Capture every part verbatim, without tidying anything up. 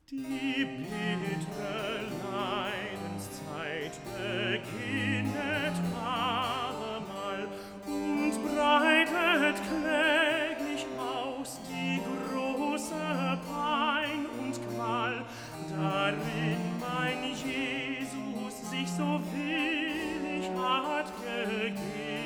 Die bittere Leidenszeit beginnet abermal und breitet kläglich aus die große Pein und Qual, darin mein Jesus sich so willig hat gegeben.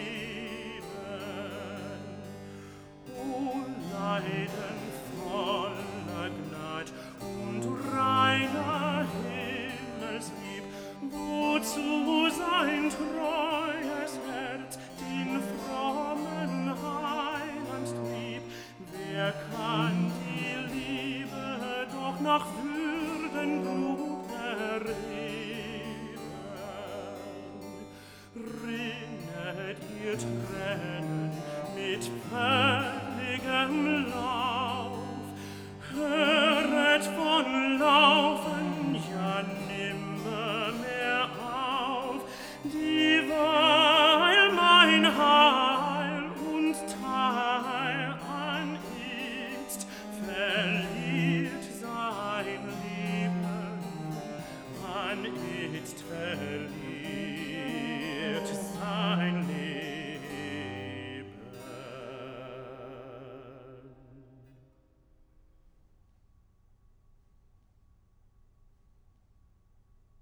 O leidenvoller Gnad und reiner Himmelslieb, wozu sein treues Herz den frommen Heiland trieb, wer kann die Liebe doch nach Würden klug erheben? Rinnet ihr Tränen mit völligem Lauf, höret von Laufen ja nimmermehr auf, dieweil mein Heil und Teil an ist, verliert sein Leben, an ist verliert.